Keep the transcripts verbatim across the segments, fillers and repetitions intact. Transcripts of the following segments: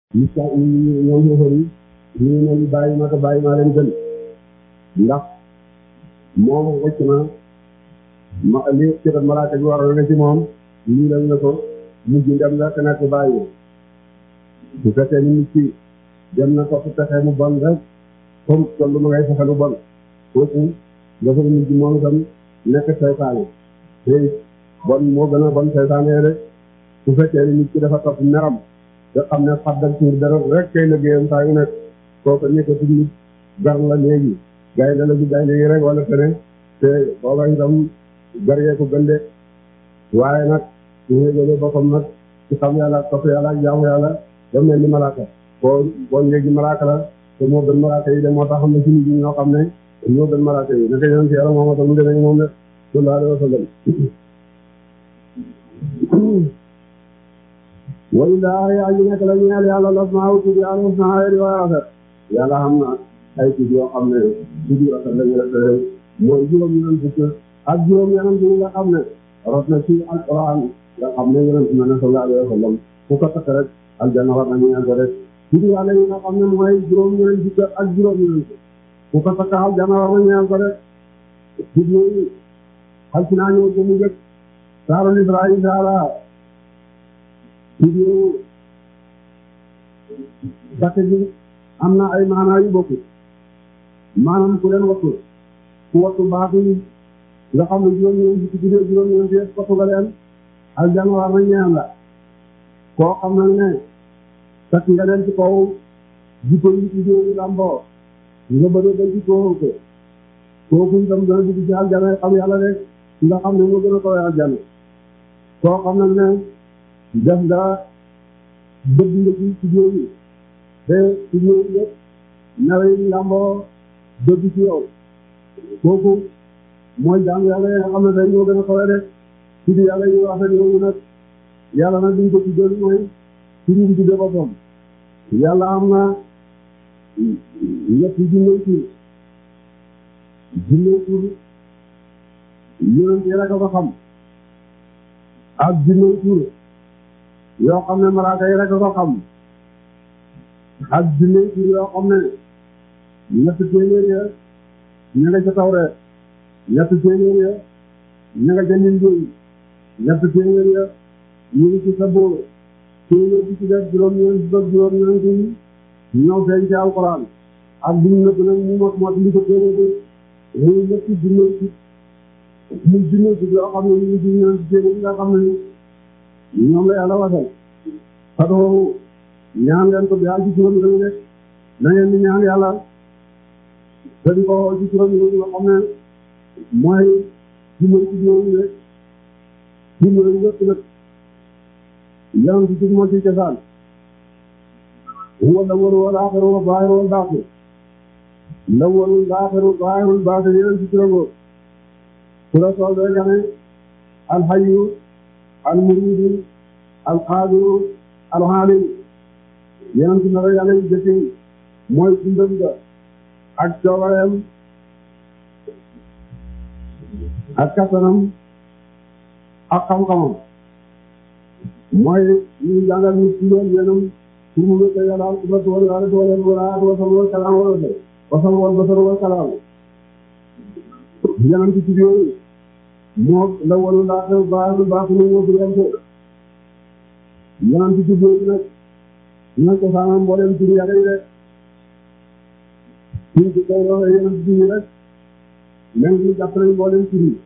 Moussa ñoom ñoo yi ñu ngi leen di bàyyi ma ko bàyyi maa leen gën ndax moom wëcc na ma li ci doon malaaka bi waroon na ci moom lii lañ la ko mujj dem nga te nekk bàyyi bu fekkee ni nit ki dem na ko fu fekkee mu bon rek comme kon lu ma ngay fexe lu bon kooku dafa mujj moom itam nekk seytaane te bon moo gën a bon seytaane rek bu fekkee ni nit ki dafa topp meram nga xam ne xaddal tuur dara rek kay liggéeyam saa yu nekk kooku nekkatu nit gar la léegi gaynde la bi gaynde yi rek wala fene te booba itam gar yee ko gënde waaye nag su yéegale boppam nag ci xam yàlla topp yàlla ak jaamu yàlla dem mel ni malaaka boo boo léegi malaaka la te moo gën malaaka yi de moo tax xam ne ci nit ñi ñoo xam ne ñoo gën malaaka yi naka yonent yàlla moom tam mu demee moom de sallallahu alayhi wa sallam wallaahi aji nekk la ñeel yàlla los naa tudd yàlla los naa ay riwaaya rafet yàlla xam na ay tudd yoo xam ne tudd rafet la ñu def mooy juróom-ñeent fukk ak juróom-ñeent yi nga xam ne rot na ci alquran nga xam ne yonent na ne sallallahu alayhi wa sallam fu ko takk rek aljanna war na ñeel ko rek tudd yàlla yi nga xam ne mooy juróom-ñeent fukk ak juróom-ñeent fu ko takk aljanna war na ñeel ko rek tudd yooyu xal ci naa ñëw ko mu jëkk saarul Israaïl saara tudd dakk gi am na ay maanaa yu bokk maanaam ku leen wattu ku wattu baatu nga xam ne juróom-ñeent fukki tuddee juróom-ñeent yëpp wattu nga leen aljanna war na ñeel la koo xam nag ne takk nga leen ci kaw jikko yi tuddee yu lamboo nga bëgg ba jikkoo ko kooku itam dana dugg ci aljanna xam yàlla rek nga xam ne moo gën a koy aljanna koo xam nag ne def nga bëgg nga ci tuddee yi te tuddee yi yëpp nawe yi lamboo bëgg ci yow kooku mooy jaam yàlla yi nga xam ne day ñoo gën a koy rek tudd yàlla yi rafet yooyu nag yàlla nag duñ ko tuddee mooy tudd bi tuddee boppam yàlla am na ñetti junne tur junne tur yonent yi rek a ko xam ak junne tur yoo xam ne malaaka yi rek a ko xam ak junne tur yoo xam ne ñett téeméer ya ña nga ca Tawreet ñett téeméer ya ña nga ca Linjiil ñett téeméer ya ñu ngi ci Sabuur téeméer bi ci def juróom-ñeent ba juróom-ñeent yi ñëw feeñ ci alquran ak bu ñu nëbb nag mu mot mot li ko téeméer bi muy ñetti junne ci muy junne ci yoo xam ne ñu ngi ci ñeent téeméer yi nga xam ne ñoom la yàlla wasal fadoo ñaan leen ko bial ci juróom yi rek na ngeen di ñaan yàlla te di ko ci juróom yi nga xam ne mooy junne ci juróom yi rek junne yi yëpp nag yàlla ci moo ci cosaan huwa al-awwalu wal-aaxiru waz-zaahiru wal-baatin al-awwalu wal-aaxiru waz-zaahiru wal-baatin yéen ci juróom ku la soobee nga ne al-hayyu al-muriidu al-qaadiru al-aalimu yéen ci nara yàlla yu jëkk yi mooy dundam ga ak coobareem ak kattanam ak xam-xamam mooy ñu jàngal ñu ci yoon yéenam pour mu wékk yàlla al qudratu wal iradatu wal ilmu wal hayatu wa sam'u wal kalaam wal basar wa sam'u wal basaru wal kalaam yéenam ci tudd yooyu moo la walu laaxe baaxul baaxul ñoo durante yéenam ci tudd yooyu nag ñoo ko saanam mbooleem tudd yàlla yi rek suñ ci koy roxe yéenam ci tudd yi rek même ñu jàpp nañ mbooleem tudd yi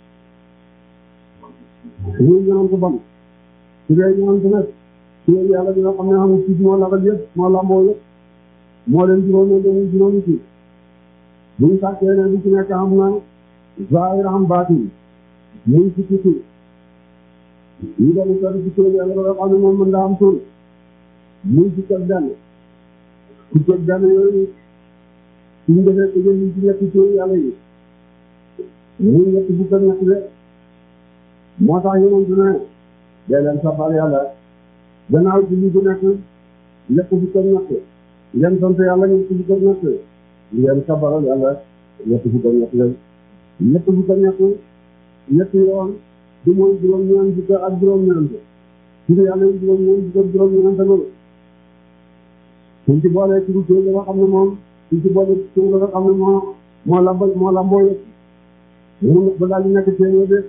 ñu ñëwoon ko bon su dee ñëwoon ko nag su dee yàlla bi nga xam ne amul ci moo labal yëpp moo lamboo yëpp moo leen juróomee dañuy juróomi ci buñ sàkkee ne bu ci nekk am na zaahir am baatin muy fukki tur ñu dem ko ci tur yàlla ba nga xam ne moom mën nga am tur muy fukki ak benn fukki ak benn yooyu suñu defee ko jël ci ñetti tur yàlla yi muy ñetti fukk ak ñett de moo tax yonent ne day leen sabbal yàlla gannaaw ci li bu nekk ñett fukk ak ñett ngeen sant yàlla ñett fukk ak ñett ngeen sabbalal yàlla ñett fukk ak ñett leen ñett fukk ak ñett ñett yoon du mooy juróom-ñeent fukk ak juróom-ñeent su dee yàlla juróom-ñeent fukk ak juróom-ñeent loolu suñ ci boolee ci tur nga xam ne moom suñ ci boolee tur nga xam ne moo moo lambal moo lamboo yëpp mu ba daal di nekk téeméer de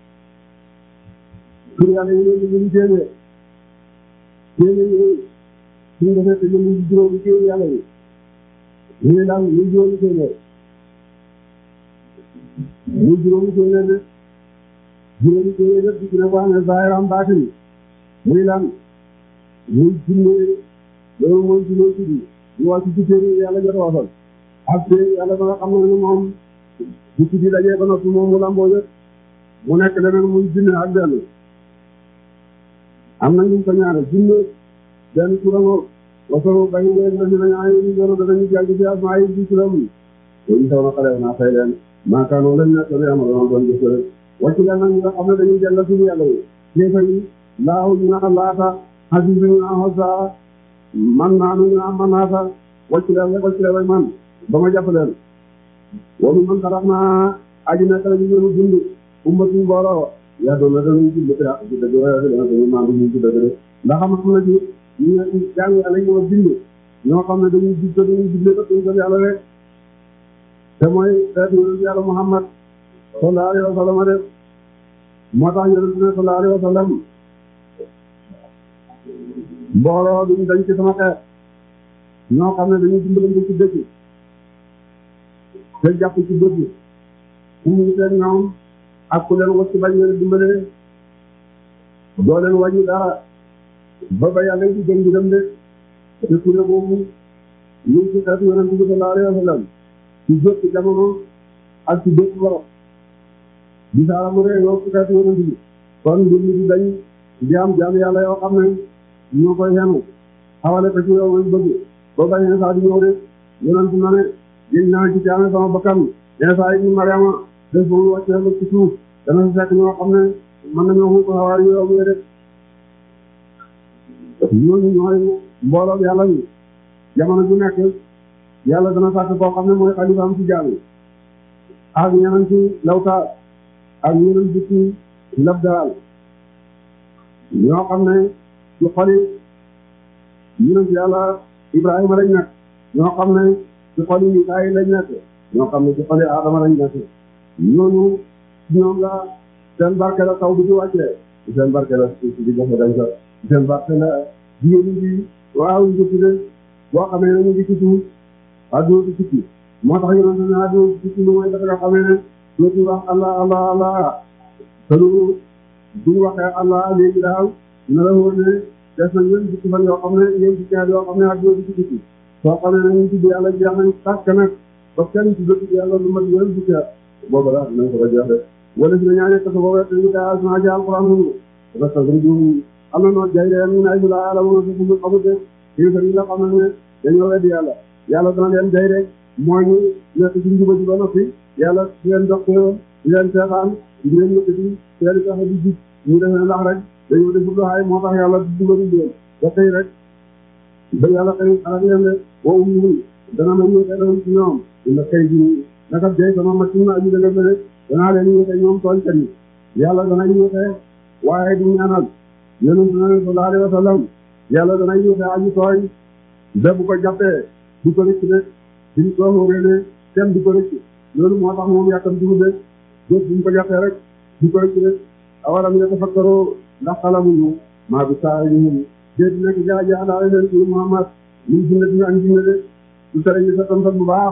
tur yàlla yi ñu ñu téeméer téeméer yooyu suñ defee te ñu juróomi téeméer yàlla yi ñu ne daal ñu juróomi téeméer ñu juróomi téeméer de juróomi téeméer yëpp ci ne ko amee zaahiram baatin muy lan muy junne loolu mooy junne tuddi ñu wax ci téeméer yàlla jot a waxoon ak téeméer yàlla ba nga xam ne moom bu tuddi dajee ba noppi moom mu lamboo yëpp mu nekk leneen muy junne ak benn am na ñu ko ñaare junne benn turango wasoo bayi ngeen dañu nañu ay ñu doon dañu jàng ci asmaa yi ci turam yi ñu taw na xale naa fay leen maakaanoo lañ nekk ne amoon doon jëf rek wàcc leen nag ñi nga xam ne dañuy jàng suñu yàlla yi kéefa yi laahu ñu naan laata xasibi ñu naan xosa man naanu ñu naan man naata wàcc leen rek wàcc leen rek man ba ma jàpp leen wonu man xarax naa aji nekk la ñu ñënu dund ummatuñ mbooloo yaa doon na dañuy jublu te ak ci dëgg waaye dana dañu maandu ñu ci dëgg de ndax xam na ci ñu ne jàng yàlla ñoo bind ñoo xam ne dañuy jub te dañuy juble ko tuñ ko yàlla rek te mooy xeetu yàlla Muhammad sallallahu alayhi wa sallam de moo tax yonent ne sallallahu alayhi wa sallam mbooloo duñ dañ ci sama xeet ñoo xam ne dañuy dimbalante ci dëkk te jàpp ci dëkk fu mu seen ñoom ak ku leen wacc bañ leen dimbale doo leen wàññi dara ba ba yàlla ci gën di dem de te kuré boobu ñu ngi ci xeetu yonent bi sallallahu alayhi wa sallam ci jëpp jamono ak ci jëpp boro bisaara mu ree yoo ci xeetu yonent bi kon mbir mi di dañ di am jaam yàlla yoo xam ne ñoo koy xenu xawale ko ci yow mooy bëgg ba bañ saa di ñëw de yonent na ne yéen naa ci caame sama bakkan Iisaa ibnu Maryama des ba mu wàccee ba ci suuf dana si fekk ñoo xam ne mën nañoo xuuko xawaar yi yow muy rek ñooñu ñooy mbooloo yàlla bi jamono ju nekk yàlla dana sàkk koo xam ne mooy xalifaam ci jaam yi ak ñeneen ci lawtaar ak ñeneen ci ci labdaal ñoo xam ne ci xoli ñeneen ci yàlla Ibrahima lañ nekk ñoo xam ne ci xoli Mikaayil lañ nekk ñoo xam ne ci xoli Adama lañ nekk ñooñu ñoom la seen barke la taw bi di wàccee seen barke la ci di joxe dañ ko seen barke la jigéen ñi waaw njëkk de boo xamee ne ñu ngi ci suuf adduna di tukki moo tax yonent ne adduna di tukki lu mooy dafa nga xamee ne dootu wax allah allah allah te lu duñ waxee allah léegi daal na la wóor ne des na ñeen fukki fan yoo xam ne ñeen fukki at yoo xam ne adduna di tukki soo xamee ne ñu tudd yàlla jeex nañ tàkk nag ba kenn ci dëkk yàlla lu mat ñeen fukki at boobu la nañ ko ba jeexee wala si na ñaanee kasa boobu rek ñu kaa asma ci alquran suñu parce que dañ juum am na noo jay leen ñu ne ay su laa yàlla mën a su ñu xamut de kilifa yi nga xam ne dañoo weddi yàlla yàlla dana leen jay rek moo ñu nekk ci njuba ji ba noppi yàlla di leen dox di leen seetaan di leen yëkkati seen tax di jib ñu defee ndax rek dañoo def lu xaay moo tax yàlla di dugal leen ba tey rek ba yàlla xëy xalaat leen de boo um dana ma ñu xeedoon ci ñoom ina kay bi naka jay sama machine na aju dëgg rek danaa leen yéexe ñoom tooñkat yi yàlla dana yéexe waaye di ñaanal yonent na sallallahu alayhi wa sallam yàlla dana yéexe aji tooñ de bu ko jàppee du ko rëcc de duñ ko xóoree ne kenn du ko rëcc loolu moo tax moom yàkkam dumu de bés buñ ko jàppee rek du ko rëcc de awalam yatafakkaru ndax xalamuñu maa bi saa yi déet nekk jaa jaa daal leen ci Muhammad ñu jinne dina am jinne de du tere ñu sa tontal bu baax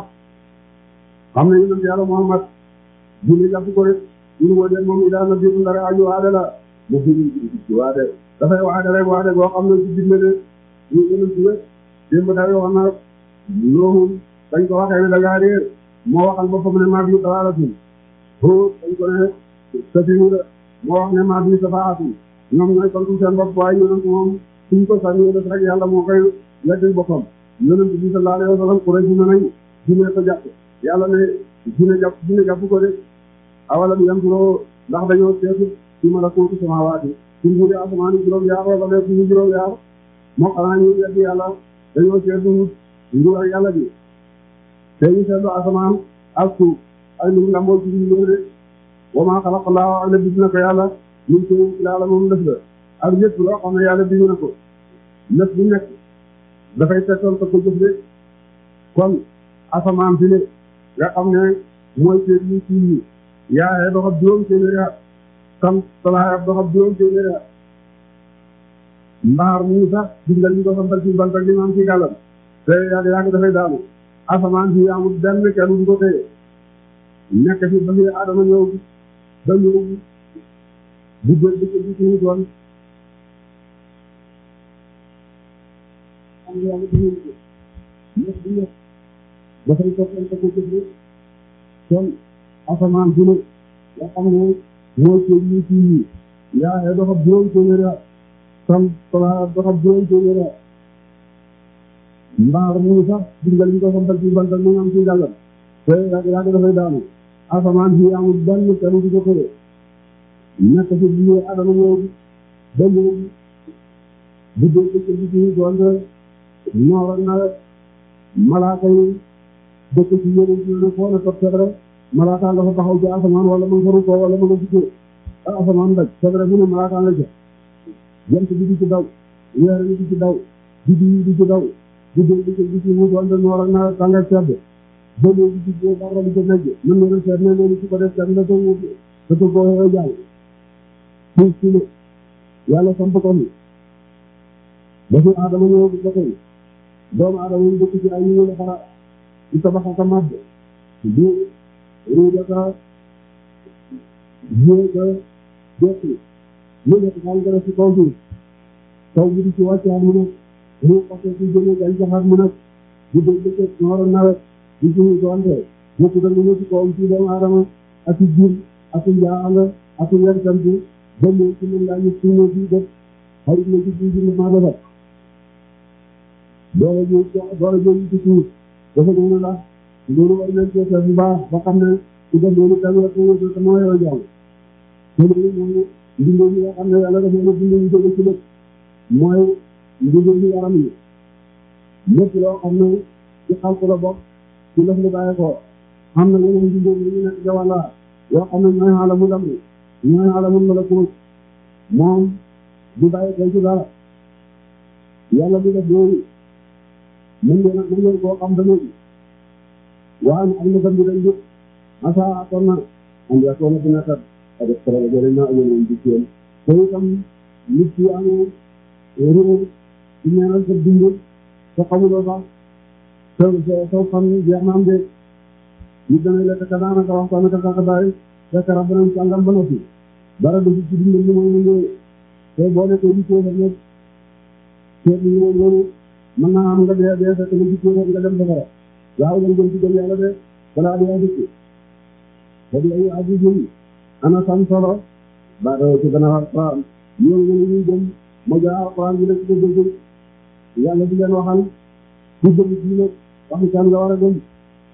xam ne yonent yàlla Muhammad jinne jàpp ko rek ñu ko dee moom idaa na biiru ndara aju waade la mu firi ci waade dafay waade rek waade goo xam ne ci digle de ñu yonent we démb day wax na loolu dañ ko waxee ne da ngaa réer moo waxal boppam ne maa bi tawaaratum ho dañ ko ne safiru de moo wax ne maa bi safaatum ñoom ñooy kontu seen bopp waaye yonent moom suñ ko sànni def rek yàlla moo koy weddil boppam yonent bi sallallahu alayhi wa sallam Quraysh ne nañ jinne ko jàpp yàlla ne jinne jàpp jinne jàpp ko de awalam yanzuru ndax dañoo seetu ci malakuutu samaawaati ci nguuri asamaan juróom yaar wala lépp ñu juróom yaar moo xanaa ñu weddi yàlla dañoo seetu nguur ak yàlla bi te ñu seetlu asamaan ak suuf ay lu lamboo ci ñu de wa maa xalaqa llaahu ak la bind na ko yàlla min shay'in yàlla moom lëf la ak lépp loo xam ne yàlla bind na ko lëf bu nekk dafay tegtal ko ko jëf de kon asamaan si ne nga xam ne mooy seen yi ci yi yaayee doxab juróom téeméeri at tam talaayab doxab juróom téeméeri at mbaar mu sax dinga ñu ko sampal ci bant ak li am ci gàllam te yàgg yàgg dafay daanu asamaan si amul benn kenn du ko téye nekk fi ba fi Adama ñëw ba ñëw bu jël di ko di ci wutoon am yàlla di ñëw ñëpp di ñëpp dafay toppal ko ko jëf kon asamaan si ne nga xam ne mooy ko yi ci yi yaayee doxab juróom téeméeri at tam talaayab doxab juróom téeméeri at mbaar mu sax dinga ñu ko sampal ci bant ak li am ci gàllam te yàgg yàgg dafay daanu asamaan si amul benn kenn du ko tëye nekk fi bi Adama ñëw ba ñëw bu dee dëkk bi ci doonte noor ak nawet malaaka yi dëkk ci yéen ci ne foo ne toog sebre malaaka nga fa taxaw ci asamaan wala ma nga faru ko wala ma nga fukkee asamaan daj sebre bu ne malaaka nga ca jant bi di ci daw weer yi di ci daw biddi yi di ci daw bu dee dëkk bi ci mu doonte noor ak nawet tàngaay sedd ba léegi ci biir dara di ko nekk mën nga seet ne loolu su ko def kenn da ko da ko boo jaay suuf si ne yàlla samp ko ni ba fi Adama ñëw ba tey doomu Adama yi dëkk ci ay ñu la xara di tabax ak a màbb di ruudaka jéega dekki lu nekk daal nga def ci kaw suuf taw bi di ci wàccaat mu nag ruux parce que ci jëne gañ jaxaat mu nag bu dee dëkk noor nawet di ci doonte ñëpp da nga ñëw ci kawam ci doomu Adama ak i jur ak i njaanga ak i werkam bi ba léegi ci mën laa ñu ci ñëw ci def xarit na ci ci ci maa defar doole ji doole ji ci suuf dafa gën a la loolu war nañ cee bu baax ba xam ne ci def loolu tamit rek ñu ko moo yor jàng te loolu mooy ndimbal yi nga xam ne yàlla dafa mën dimbal ñu jóge ci lépp mooy ndimbal yi yaram yi lépp loo xam ne ci xalku la bokk ci lëf li bàyyi ko xam na yeneen ndimbal yi ñu nekk jawalla yoo xam ne ñooy xaala mu lam ñooy xaala mun ma la kuus moom du bàyyi ko ci dara yàlla bi def loolu mën ngeen mën ngeen koo xam ba léegi waaye am na tam bi dañ jëpp asa akoon na andi akoon na dina kat a def kara jële na amoon di seen te itam nit ci amee réew ci ñaanal sa dund te xamuloo sax sa sa fan jeex na am de ñu demee lekk ka daanaka waxtaan ka kaka bàyyi fekk rab nañ sàngam ba noppi dara du ci dund li mooy mu ñëwee te boo nekkee di téefar nag seet li ñëw loolu mën naa am nga dee dee fekk na ci téefar nga dem safara waaw lañ gën ci gëm yàlla de balaa di dëkk ba di ay aji jëli ana sam solo ba do ci gën a alquran ñëw ñu ñuy jëm mo ja alquran bi nekk ko dëgg yàlla di leen waxal ku jëm ci nag waxi kan nga war a gëm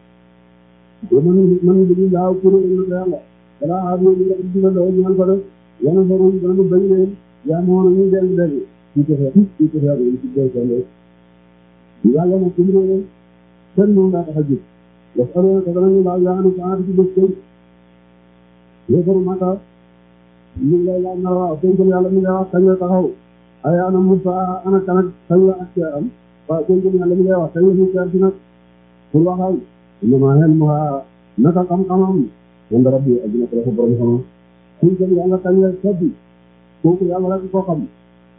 man man di laaw pour ñu ko yàlla balaa aji ñu nekk ci la do ñu ko def yana borom dañu bañ leen yaa mo ñu del del ci ko xex ci ko xex ci ko xex yàlla mo ci ñu kenn moom daa tax a jóg daf aloona te danañu laaj yaanu ko aati ci bés koy yéefaru mata ñu ngi lay laaj na waaw konkon yàlla mi ngay wax kañ la taxaw ay ana Musa ana kanak kañ la ak ceeram waaw konkon yàlla mi ngay wax kañ la mu ceer ci nag pour waxal innama ilmuha naka xam-xamam inda rabbi ajina ko dafa borom xam konkon yàlla kañ la sabbi kooku yàlla rek ko xam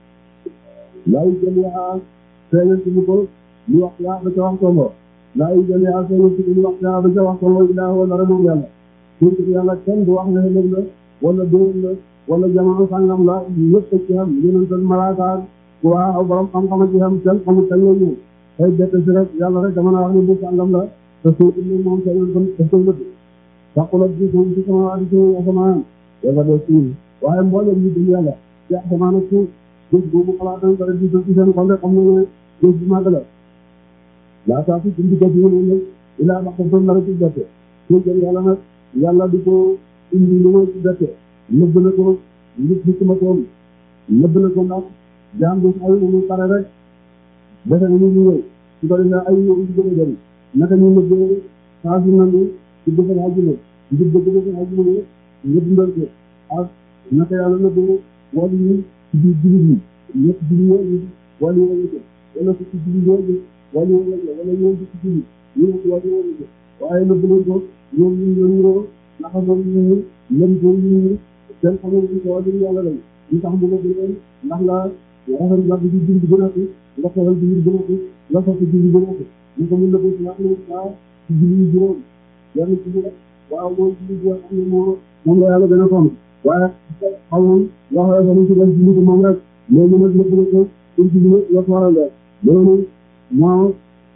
laayu jël yaa feeñal ci mu ko ñu wax yaa ba ca wax tombo laa yi jël yaa feeñal ci ñu wax yaa ba ca wax tombo ilaa wala rek moom yàlla kooku yàlla kenn du wax ne ëllëg la wala déwén la wala jamono sàngam la ñëpp ci xam yonent malaaka waaw borom xam-xam ci xam kenn xamul kañ la ñëw ay bett si rek yàlla rek dama naa wax ne bu sàngam la te suuf bi moom sa yoon daf koy nëbb sàqulat bi suuf ci sama waati ci asamaan yàlla doo suuf waaye mboolem ñu dul yàlla ci asamaan ak suuf gis boobu xalaatan ko rek di ci seen xol rek xam ne ne gis bu màgg la laa saa fi indi ko ci yéen nag ilaa ba xam na rek ci bette suuf yàlla nag yàlla di ko indi lu ma ci bette nëbb na ko nit ñi sama tool nëbb na ko ndax jaam bi ay mu pare rek defe na ñu ñëw su ko defee ay ñëw ci gën a jëri naka ñu nëbbee saa su nangu ci bëgg naa jëlee ngir bëgg bëgg naa jëlee ñëpp ndal ko ak naka yàlla nëbbee wàllu yi ci biir jullit yi ñëpp jullit yi wàllu yi wala fukki junni loolu wala wala ñoom fukki junni ñu ne wala wala waaye nag bu ko ñoom ñu ñu ñu naka moom ñu lëm ko ñu seen xamal ci ko wala yàlla lañ ñu tax mu bëgg leen ndax la rafet la di dindi gën a fi nga xewal di gën a fi la fa ci dindi gën a fi ñu ko mën la ko ci wax ñu waaw ci julli juróom yenn ci rek waaw mooy julli joo xam ne moo moom la yàlla gën a fonk waaye xamoon nga xewal fa ñu ci def julli ko moom rek loolu nag la bëgg ko pour julli la ko waral rek loolu moo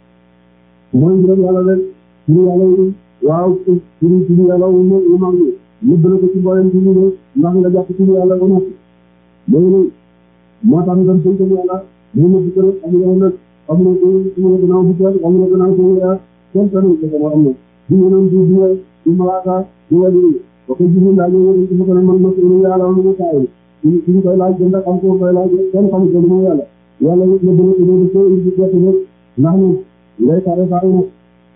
mooy juróom yàlla rek suñu yàlla yi waaw suñu suñu yàlla wu ñu wu mag ñi ñu bëgg ko ci mboolem ci ñu ndax nga jàpp suñu yàlla ba noppi loolu moo tax ñu dem sëñ bi yàlla ñu ne ci rek am na nag am na ko suñu la gënaaw bu teel am na gënaaw suñu yaa kenn tamit ko sama am na du ñu naan du du du malaaka du wali ba ko jiwu laaj ñu ñu ko man ma suñu yàlla ñu taay ñu ñu koy laaj gën a xam ko koy laaj kenn xam ko lu yàlla yàlla ñu bëgg ko ñu ko indi ci ko ndax ñu lay tare faaw na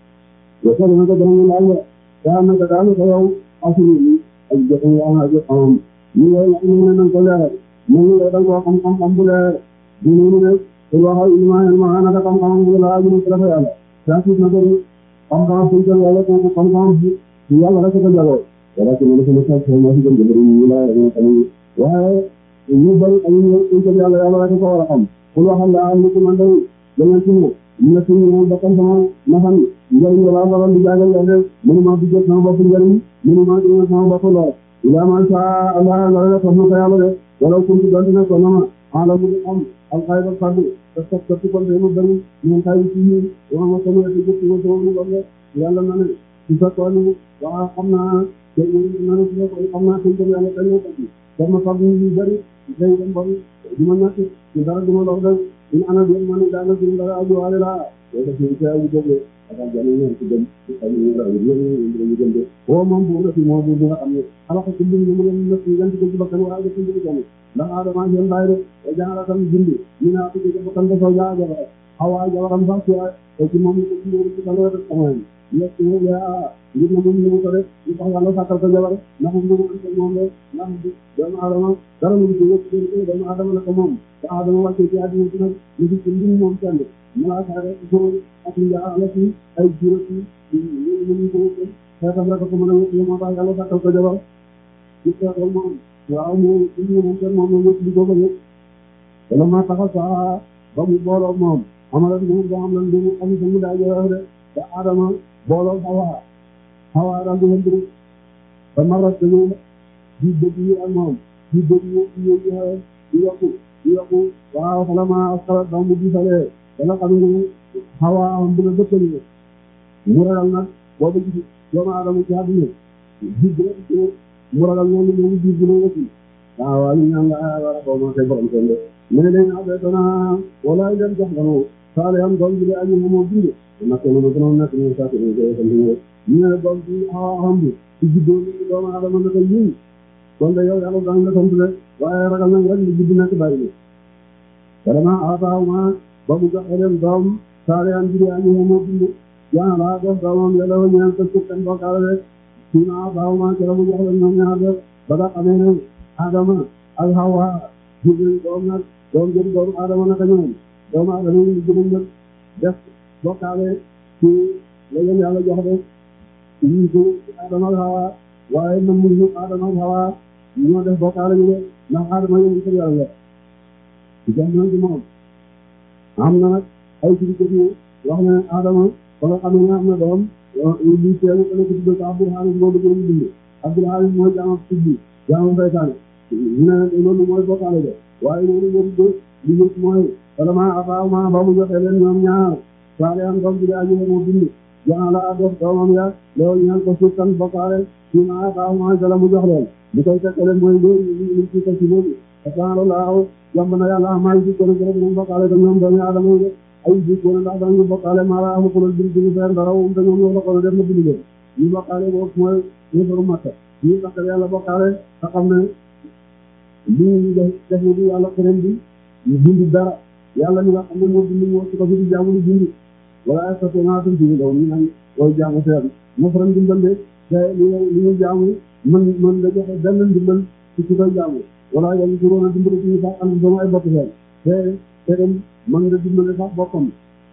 yo ko na ko dañu laaj ya na ka daal ko yow asulu ni ak joxe ya na ak am ñu lay ñu ne ko leeral ñu lay da ko xam xam xam bu leer du ñu ne ko wax iman ma na ka xam xam bu la ñu ko dafa yàlla sa ci na ko xam xam fu ko yàlla ko xam xam bu yàlla rek ko jago wala ci ñu ko ne ko ma ci gën gën ñu la ñu tamit waaye ñu bari ay ñu ko yàlla yàlla rek ko war a xam ku waxal la ñu ko man day dañu ci ñu ñu ne suñu bakkan sama nafan njëriñ la la di jàngal yàlla mënuma di jot sama bopp njëriñ mënuma di jot sama bopp lool ila ma sha Allah la la ko ko yàlla de wala kuntu dantena ko nama ala mu am al khayr fadu te sax ko ko de mu bari ñu tay ci ñu wa ma sama di jot ko do mu wala yàlla na ne ci sa ko ni wa xamna te ñu na ne ko xamna ci ko yàlla dañu ko ci sama fadu ñu bari day dem bari di ma natt ci dara du ma dox de in ana bi man daana ci dara aju wala la ko ci ci awu joge aka jani ñu ci dem ci ay ñu raw ñu ñu dem de o mom bu na ci mo bu nga xam ne ala ko ci ñu mu leen na ci yanti ko ci bakkan waaye ci ñu jani ndax adama ñen bay de e jaara tam jindi ñu na ko ci bakkan da so yaa jaba hawa jabaram sax ci ci mom ko ci ñu ci kala rek xamal yépp ñu ya ñu na mu ñu ko rek ñu tax yàlla sakkal ko jabar ndax mu ko ci mom la ndax doomu adama dara mu ci yépp ci doomu adama la ko mom da adama wàcce ci àddina ci nag ñu ci ndim moom kenn mala sa rek ko ak ya la ci ay juróom ci ñu ñu ko ko xeetam rek ko mën a ñu mo tax yàlla sakkal ko jabar ci ko moom waaw mo ñu moom kenn moom ñu ci ko ko yépp wala ma taxaw sa ba mu booloo moom amala ñu do am lan ñu am ñu da jox rek da adama booloo hawa hawa dal di wëndu ba marat ñu di dëgg yi ak moom di dëgg yi ñu di yokku di yokku waaw xala ma asxalat ba mu gisalee dana xam ne hawa am bu la dëkkal mu ragal nag boobu gis doomu aadama ci àdduna jig rek mu ragal noonu moom jig bu la wëcci waaw waaw ñu ñaan nga war a ko ma koy borom seen de mu ne leen abe dana wala leen jox ganu saale am doom bi le añu moo bind nag ko ma gënoon nekk ñu sa ko ñu ñu ne doom bi hawa am bi ci juddoo ni doomu aadama naka yi kon de yow yàlla daan la tontu de waaye ragal nañ rek li judd nekk bàyyi vraiment ataaw ma ba mu joxe leen doom saale an jiri añu moo bind yaa laa def doomam yàlla wa ñaan ko ci kan bokkaale rek suna ataaw ma ci la mu jox leen ñoom ñaar def ba nga xamee ne Adama ak Hawa jigéen doom nag doom jëri doomu Adama naka ñoom doomu Adama ñu jëriñ nag def bokkaale ci la leen yàlla jox de ñu ko Adama ak Hawa waaye na mu ñu Adama ak Hawa ñoo def bokkaale ñu de ndax Adama yéen ko yàlla ci jamono ji moom am na nag ay ci ko ñu wax ne Adama ba nga xam ne am na doom li teewu ko ko tudde ko Abdul Halim moo bëgg ñu dund Abdul Halim mooy jaamam tuddi jaamam saytaane ñu ne loolu mooy bokkaale de waaye loolu yëpp de li yëpp mooy vraiment afaaw ma ba mu joxe leen ñoom ñaar saale am doom bi de añu moo bind jaa la def doomam ya loolu ñaan ko suuf kan bokkaale ci ma afaaw ma jala mu jox leen li koy fekk leen mooy loolu ñu ci ko ci loolu subhaana laahu yomb na yàlla maa ngi ko rek ñu bokkaale ak ñoom doomi aadama yi ay ji ko ndax dañu bokkaale ma la ko lu bind ñu fer dara um dañu ñoo ko def na bind leen ñu bokkaale boobu mooy ñu borom makka ñu takkal yàlla bokkaale ta xam ne li ñu def def ñu yàlla keneen bi ñu bind dara yàlla ñu nga xam ne moo bind moo ci ko fi jaamu ñu bind wala sa ko na tan ci daw ñu naan koy jaamu seen mo faram dimbal de te li ñu jaamu man man la joxe benn dimbal ci ci koy jaamu wala yàlla ci roona dimbal ci sax am sama ay bokk seen te te dem mën nga dimbale sax boppam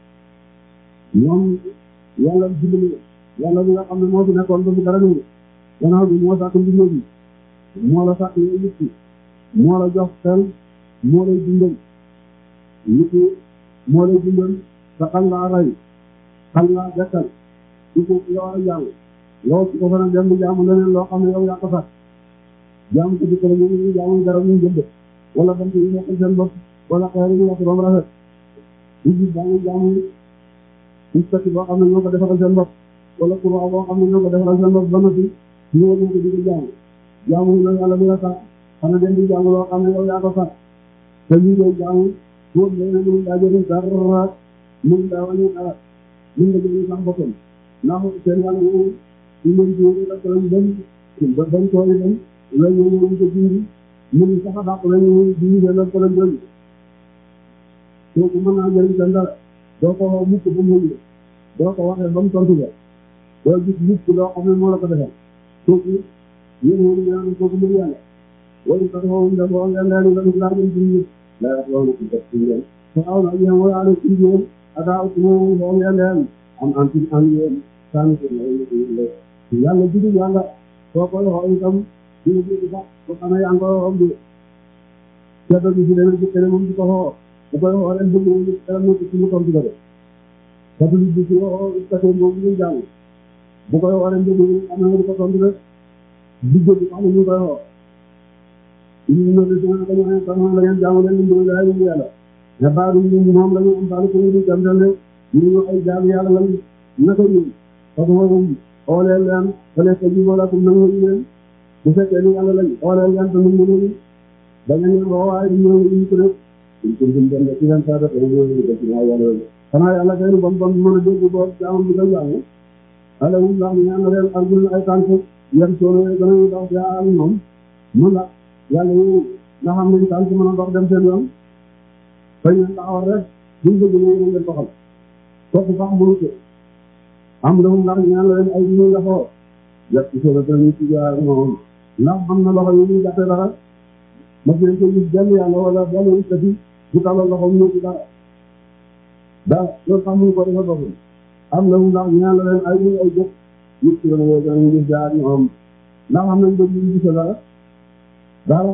ñoom yàlla dimbali yàlla bi nga xam ne moo fi nekkoon ba mu dara ñëw gannaaw bi moo sàkk mbir bi moo la sàkk yooyu yëpp moo la jox xel moo lay dundal nit moo lay dundal te xal ngaa rey xal ngaa dekkal ci ko nga war a jaamu yow ci ko fa nag dem di jaamu leneen loo xam ne yow yaa ko sax jaamu ko dikk la ñu ngi jaamu garab ñu jënd wala bant yi nekk seen bopp wala xeer yi nekk ba mu rafet ñu gis daa ngi jaamu ñu fekk boo xam ne ñoo ko defaral seen bopp wala courant boo xam ne ñoo ko defaral seen bopp ba noppi ñu war ko di jaamu jaamu la yàlla bi la sax xanaa dem di jaamu loo xam ne yow yaa ko sax te lii ngay jaamu boobu leneen mënu daa jëriñ dara mënu daa wàññi dara mën nga jëriñ sax boppam ndax seen yàlla ñu ñu mën ci wér ak lañ dem ba bañ tooy dem la ñu ñu ko jindi mënu sax a dàq la ñu jindi la ko lañ jëriñ kooku mën naa jëriñ seen dara doo ko wax mukk ba mu doo ko waxee ba mu tontu ba doo gis mukk loo xam ne moo la ko defal kooku yéen woon ñaan kooku mu yàlla wala sax moom dafa wax ngeen daal di laa jëm ci ñun laa wax loolu ci def ci ngeen te aw na yéen wala ala ci yéen ak aw ci moom wax ngeen leen am am ci am yéen sànni ko yàlla judul yàlla soo koy xool itam dina jënd sax ba xam ne yaa ngi koy xool bi seetlu bi si demee ci keneen moom di ko xool bu koy xool ren bëgg nañu xelam nekk ci lu tontu ko def catholique bi ci waxoo catholique moom ñu jàng bu koy xool ren bëgg nañu am na lu ko tontu rek digg bi xam ne ñu koy xool ñu ne li sama dañu ne sama la ngeen jaamu leen ñu bëgg la ñu yàlla ne baalu ñu moom la ñu am baalu ko ñu dem dem ñu ñu ay jaam yàlla lañ naka ñu parce que moom xoolee leen te nekk ji wala ko nangu leen bu fekkee ni yàlla lañ xoolee leen te nangu leen dañu ne waaye ñu ñu ko def ñu ko dem dem ci yan saa def ñu ñu def na yàlla xanaa yàlla kay bon bon mën a dégg boo jaamam bi koy jaamu ala wu ndax ñaan leen ak ñu ay tànk yan solo gën a dox yaa am moom mën la yàlla ñu nga xam ne tànk mën a dox dem seen yoon fay ñu taxaw rek buñ bëgg ñu ngeen doxal kooku sax mënu ko am la ndax ñaan leen ay ñu nga foo yàq ci solo ñu ci jaar moom ndax am na loxo yu ñu jàppee dara ma gën ko gis benn yàlla wala benn istati bu tawal loxo ñu ci dara da loolu sax mënu ko defa boppam am la ndax ñaan leen ay ñu ay jëf ñu ci la ñu gis jaar ñoom ndax am nañ bëgg ñu gis dara dara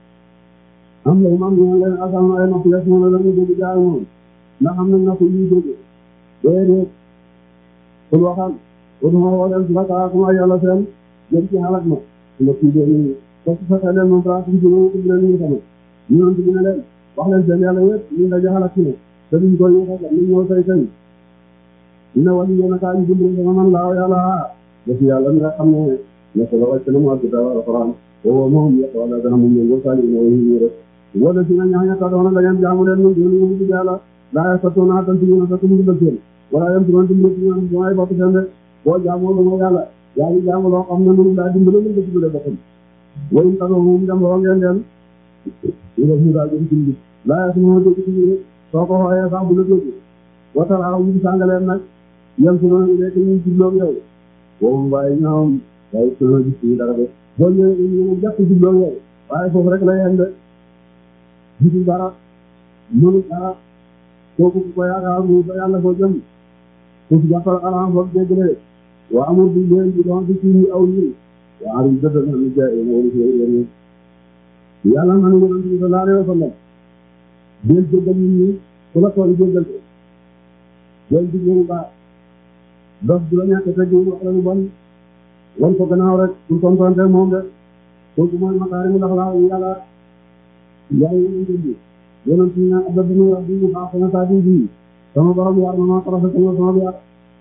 am la moom ñaan leen asal ay nopp les moom la ñu bëgg jaar moom ndax am nañ nopp yu bëgg déedéet kon waxal kon ma woo leen subaka kuma yàlla seen jëm ci xalaat ma ma tuddee nii parce que fekkee leen moom place bi ñu tudd leen ñu sama ñu doon tudd ne leen wax leen seen yàlla yëpp ñu daje xalaat ci ne te duñ koy yëkkati ñu ñëw say say ñu ne wàllu yéen a kaa ñu dimbali sama man laaw yàlla ah def yàlla nga xam ne ne ko la wàcc na mu àgg daal alxuraan boobu moom yëpp wala dana mu ñëw saa ñu ñëw ñu rek wala si na ñaax ña doon la ngeen jaamu leen ñu ñu ñu yàlla laa sa toona tan ci ñu sa ko mu dëgg seen wala yam ci man dimbali ci ñoom mooy bopp seen de boo jaamoo lu ma yàlla yaa ngi jaamu loo xam ne mënu laa dimbali mën nga dimbale boppam wayum tago moom dem woo ngeen leen ñu def ñu daal jëm ci bi laa su ma dégg ci ñu soo ko xooyee sax bu la dégg watalaaw ñu sàngaleen nag yam su noonu nekk ñu jubloog yow boobu waaye ñoom waaye soo gis ñu dara de boo ñëwee ñu jàpp jubloog yow waaye foofu rek la yem de gisul dara mënu dara kooku ko yaakaar mu ba yàlla ko jëm ko ci jàppal alam foofu dégglee waa amul bi leen di doon di ci aw yi waa arim dëdd na ñu jaay wolu ci yéen yàlla na ñu doon ci sallallahu alayhi wa sallam del jéggal nit ñi ku la toll jéggal ko del dig ñu baax dox du la ñàkk teg wax la lu bon wan ko gannaaw rek pour tontonte moom de kooku mooy makaarimu axlaaq yàlla yàlla yéen jëndi yonent ñi naan abda bi wax bi baax na saa bi sama borom yar na ma torofe sama sama yar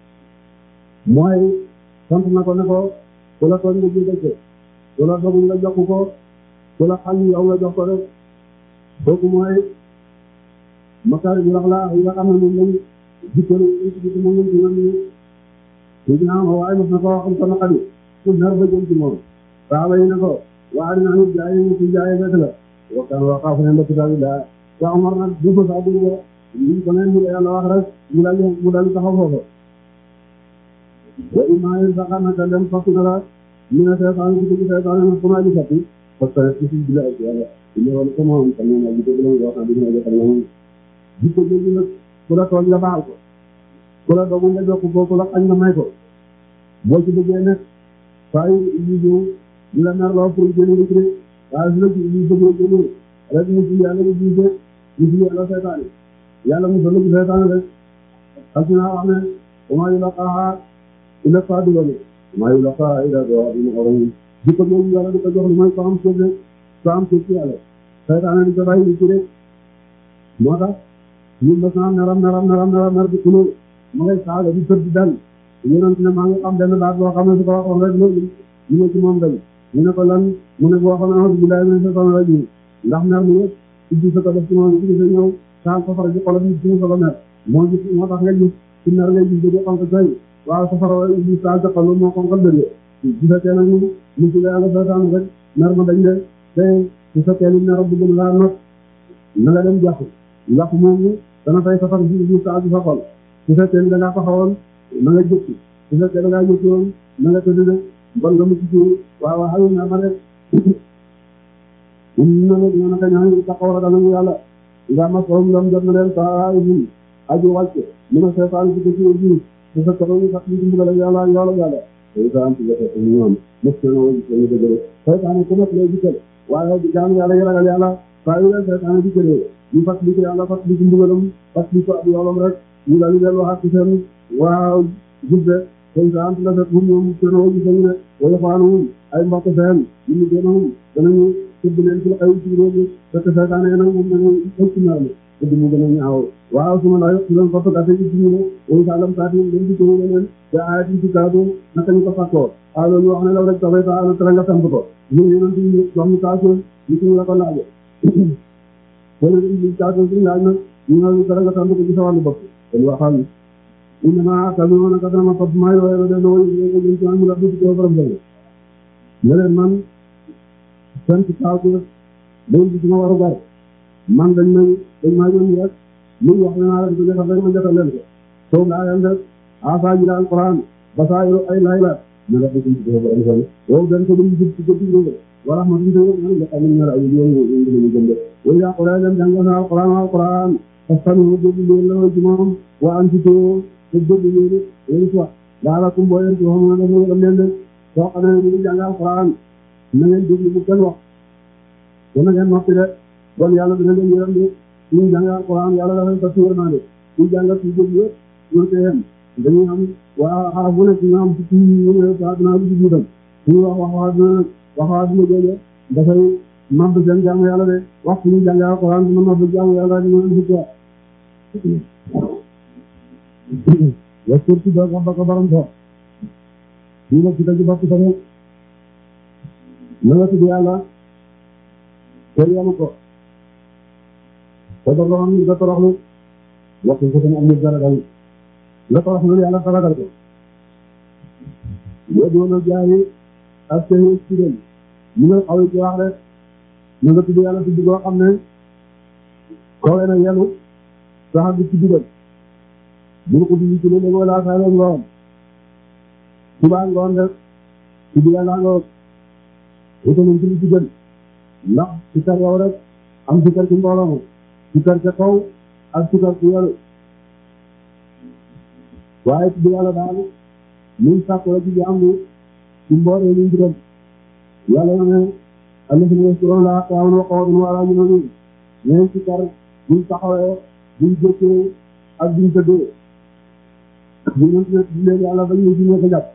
mooy sant na ko ne ko ku la tooñ nga jégal ko ku la dogul nga jox ko ku la xañ yow nga jox ko rek kooku mooy makaarimu axlaaq yi nga xam ne moom lañ jikko ci moom lañ ci wàllu léegi nag waaye mos na ko wax ko naqari ku nar ba jëm ci moom saaba yi ne ko waaye naa nit jaay ñu ci jaay rek la waxtaan waa xaafu ne ndëkk daal daa waa Omar nag du ko saa dugg ko liñ ko neen mu la yàlla wax rek mu daal mu daal taxaw foofu wa imaayil saxar naka dem fas dara ñu ne seetaan ci dugg seetaan na sama ji fatti parce que ci ci bila ak yàlla ñu wala ko moom tam na ji dëgg la wax na dina jox na moom jikko jooju nag ku la tooñ nga baal ko ku la dogu nga jokk ko ku la xañ nga may ko boo ci bëggee nekk saa yu ñu ñëw ñu la merloo pour jëlee rek rek waaye su la ci ñu bëggee jëlee rek mu ci yàlla ñu gisee ñu ci yàlla seytaane yàlla mu solo ci seytaane rek xam naa wax ne wa maa yulaqaahaa illa as-saabiruun wa maa yulaqaahaa illaa zuu hazzin aziim jikko jooju yàlla di ko jox lu mooy ko am cër rek ko am cër ci yàlla seytaane di ko bàyyi ci rek moo tax ñun bés naa naram naram naram naram nar di kulóor ma ngay saaga di tëdd di dal yonent ne maa ngi xam benn baat boo xam ne su ko waxoon rek loolu ñu ne ci moom dañ ñu ne ko lan mu ne boo xam ne a'uuzu billaahi mina shaytaani rajiim ndax mer mi yëpp iblis sa ko def ci moom iblis sa ñëw saal safara ji xolam ci mu ko mer moo gis moo tax nga gis ci mer ngay gis dëgg xonk coy waaw safara iblis saal sa xol moo xonkal dëgg bu fekkee nag mu mu ci yàlla seytaan rek mer ma dañ de te su fekkee ni mer bu gën laa not na nga dem jàpp jàpp moom dana fay safara ji iblis saal ci sa xol su fekkee ni da ngaa taxawoon na nga jëkk su fekkee da ngaa jëkk woon na nga tëdd de bon nga mucc ci waaw waaw xayu mer ma rek um na nag ñoo naka ñaan taxaw danañu yàlla nga ma soom lam jot na leen saa yi aju wàcc mu ne seetaan ci ko ci ji su fekkee ñu sax ñu mbugal ak yàlla yàlla yàlla day sa am ci jotee ñu ñoom mos na woo gis ñu dëgg seetaan ku nekk lay dikkal waaye di jaam yàlla yi ragal yàlla saa yu leen seetaan dikkalee ñu fas li ko yàlla fas li ko mbugalam fas li ko ab yoolam rek ñu daal di leen waxaat ci seen waaw gudde day sa am ci la fekk ñoom ñoom seen woo gis ñu ne wala faanu ay mbokk seen ñu mu gënoon danañu tëdd leen ci ay ci réew mi fekk seetaane nag moom nañu ëpp ci mer mi tëdd mu gën a ñaaw waaw su ma la yokk leen foto gàtte ci ñu ne way sàngam saati leen di tëru leen te ayat yi ci kaadu naka ñu ko fàttoo waaw loolu wax ne law rek tawee ta ala tara nga samp ko ñun yonent yi jox ñu kaasu ñu suñu la ko laaje wala ñu kaasu suñu laaj nag ñu ñëw tara nga samp ko ci sa wàllu bopp kon waxal innama tabi'una ka dama fab maa yooyu de loo yi ñu ci amul abdu ko borom dëgg ne leen man seen ci kaasu day ci ma waru gar man dañ may dañ maa yónni rek lu wax ne naa leen ko jotal rek ma jotal leen ko soo laa yam rek asa ji daal Alquran basaayiru ay lay la ne la ko ci ko borom dëgg yow dañ ko dum ci ci ko wa rahmatullahi wa barakatuh ñu ñara ay yoon ñu ñu jëm de way ya Alquran dem jàng na Alquran Alquran fastanu dégg leen la ci moom wa antitu te dégg leen yéen ci wax daala kum boyen ci xam na dafa leen de soo xam ne ñu jàng Alquran na ngeen déglu bu kenn wax dana ngeen noppi de bon yàlla dina leen yërëm de ñu jàng Alquran yàlla dafay ko suur naa de ñu jàngal ci dégg yëpp ñu te yem dañuy am waa xaraf bu nekk ñu am ci ñu ne sa dina lu ci dem ñu wax wax wax dina wax wax dina jooje dafay mab seen jàng yàlla de wax ñu jàng Alquran dina mab jàng yàlla di mën ci ko ya surti do ko ko borom do ñu la ci dëgg bopp sa ne na la tudd yàlla te yàlla ko te ba nga xam ne nga toroxlu wax ko sama am dara dal nga toroxlu yàlla taragal ko yo doona jaay ak te ci dem ñu nga xaw ci wax rek na nga tudd yàlla tudd goo xam ne kowe na yelu sax bi ci digal bu ko di ci le wala sa la ngoon suba ngoon rek tudd yàlla ngoon ito nañ ci li ci gën ndax ci kar yow rek am ci kar ci mbooloo ci kar ca kaw ak ci kar ci yàlla waaye tudd yàlla daal ñun sàkk la ci jaam bi ci mbooloo ñu ci dem yàlla na ne alladhina yadhkuruna Allaha qiyaman wa qu'udan wa ala junubihim ñeen ci kar buñ taxawee buñ jëkkee ak buñ tëddee bu ñu ne leen yàlla bañ ñu ci ñëk jàpp